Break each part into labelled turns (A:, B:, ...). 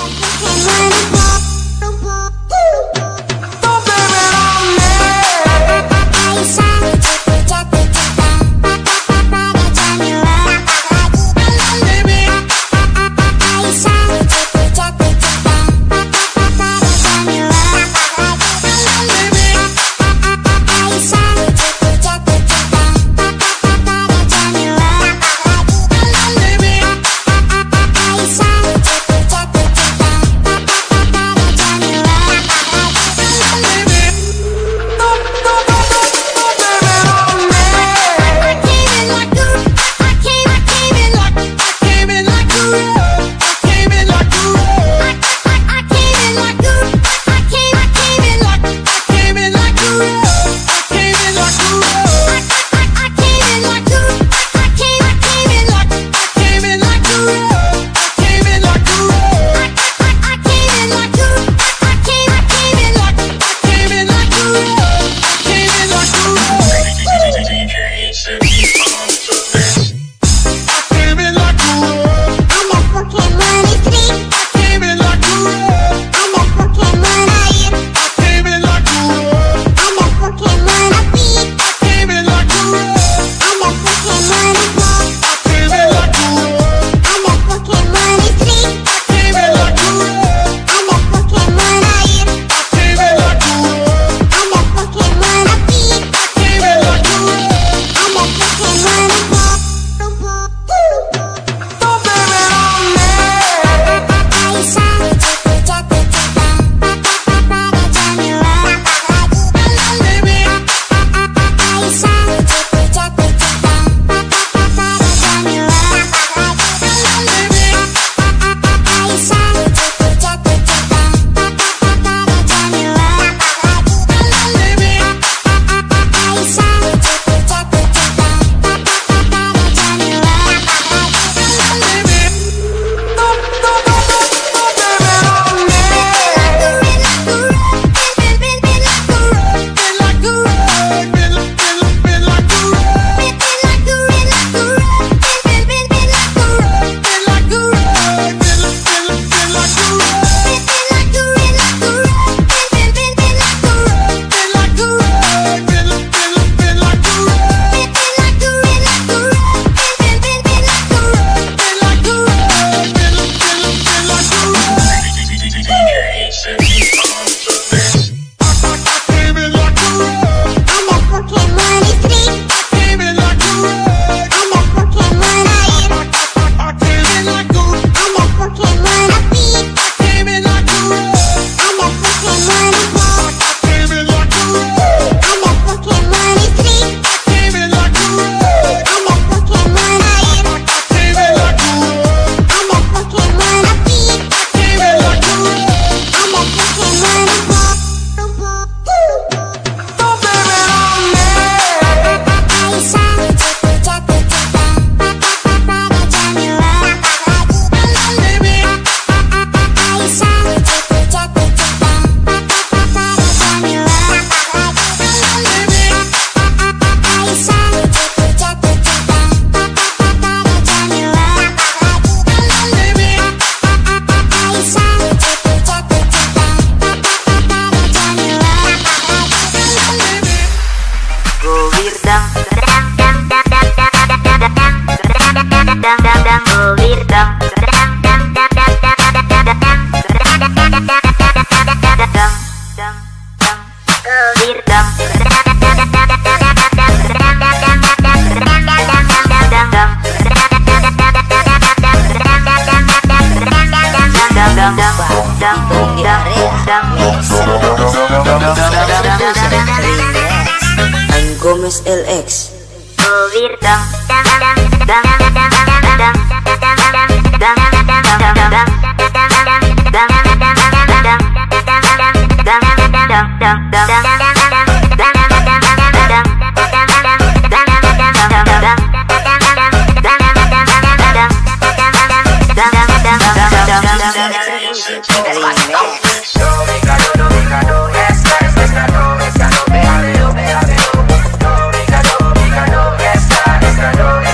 A: Gomez LX.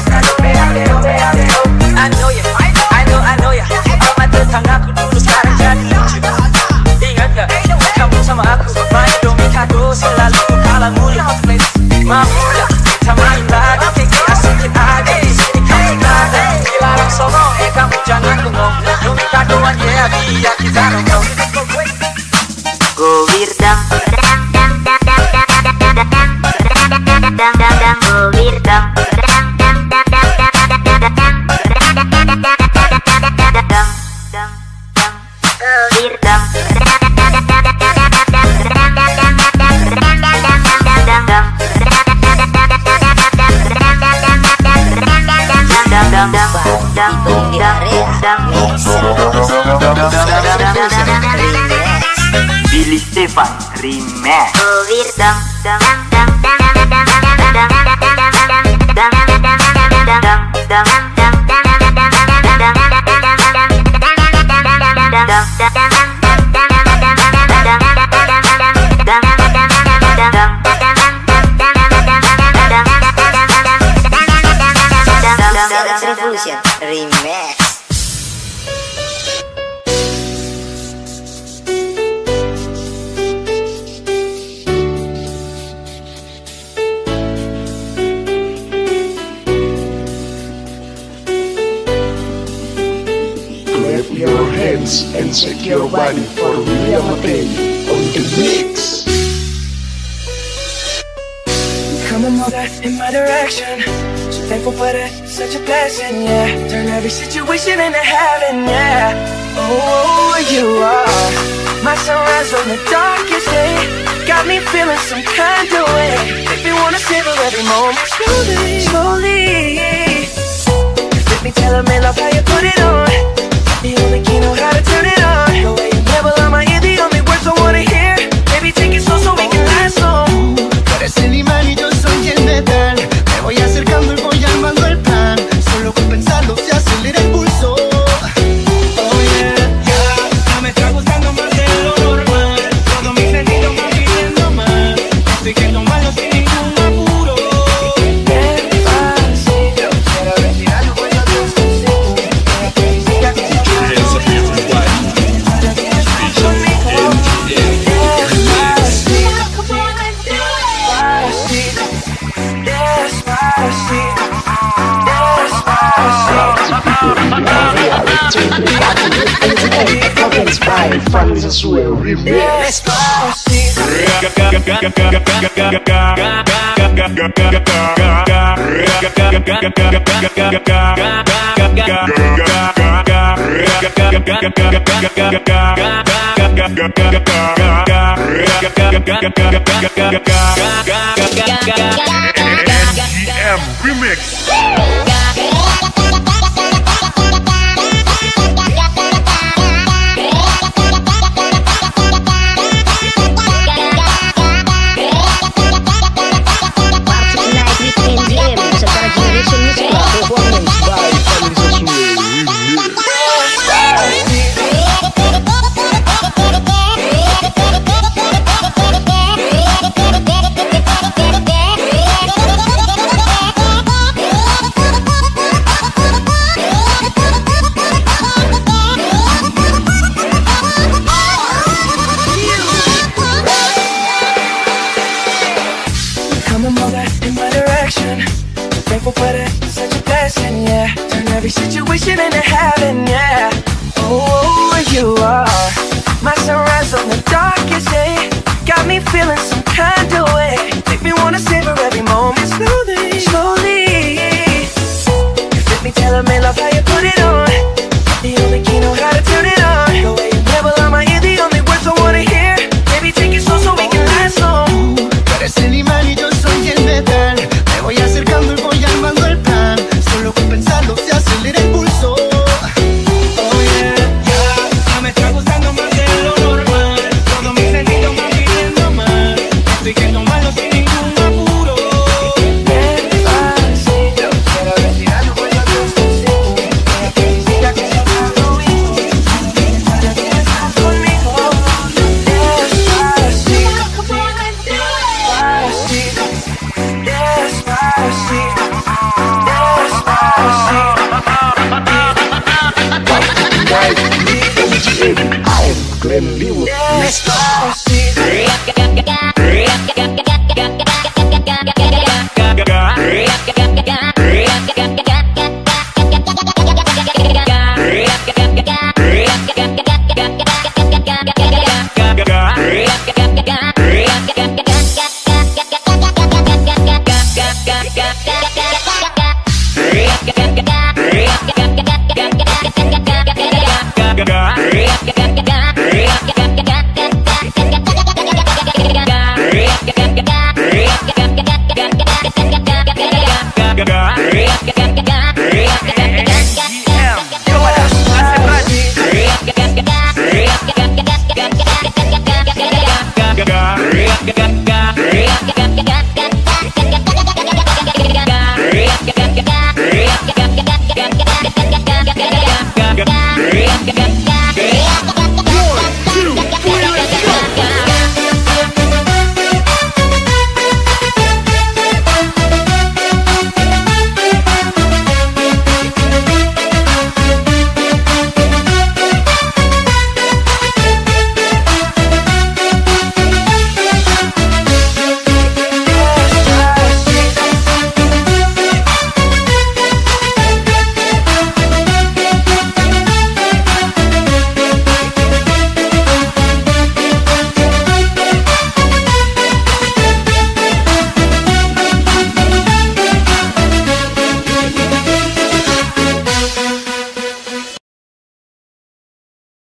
B: I know ya, all my tetanggaku dulu sekarang
A: Go Virdam, go Virdam,
B: Billy Stefan Remix.
A: Revolution Remix.
C: Clap your hands and shake your body for William Matei on the mix.
D: Come and move that in my direction. So thankful for that, such a blessing, yeah. Turn every situation into heaven, yeah. Oh, you are my sunrise on the darkest day. Got me feeling some kind of way. Make me wanna savor every moment slowly, slowly. Let me tell me love how you put it on. The only key know how to turn it on. The way you nibble on my ear, the only words I wanna hear. Baby, take it slow so we can last long.
E: Tú eres el imán y yo soy el metal. Me voy acercando y voy armando el plan. Solo con pensarlo se acelera el pulso. Oh yeah, ya me está gustando más de lo normal. Todos mis sentidos van pidiendo más. Estoy que tomarlo sin ningún apuro. Despacito, quiero respirar lo bueno de un consejo.
C: Inspired from this swear remix.
F: MGM Remix.
D: Thankful for that, such a blessing, yeah. Turn every situation into heaven, yeah. Oh, you are my sunrise on the darkest day. Got me feeling some kind of way. Make me wanna savor every moment slowly, slowly. Let me tell me love how you put it on. The only key know how to turn it on. The way you nibble on my ear, the only words I wanna hear. Baby, take it slow so we can last long.
E: Tú eres el imán y yo soy el metal. Me voy acercando y voy armando el plan. Solo con pensarlo se acelera el pulso. Oh yeah, ya me está gustando más de lo normal. Todos mis sentidos van pidiendo más. Estoy que tomarlo sin ningún apuro. Despacito, quiero respirar lo bueno de un consejo. Que felicidad que se está conmigo. Para que estás conmigo.
C: MGM, I am Glenn Lewis.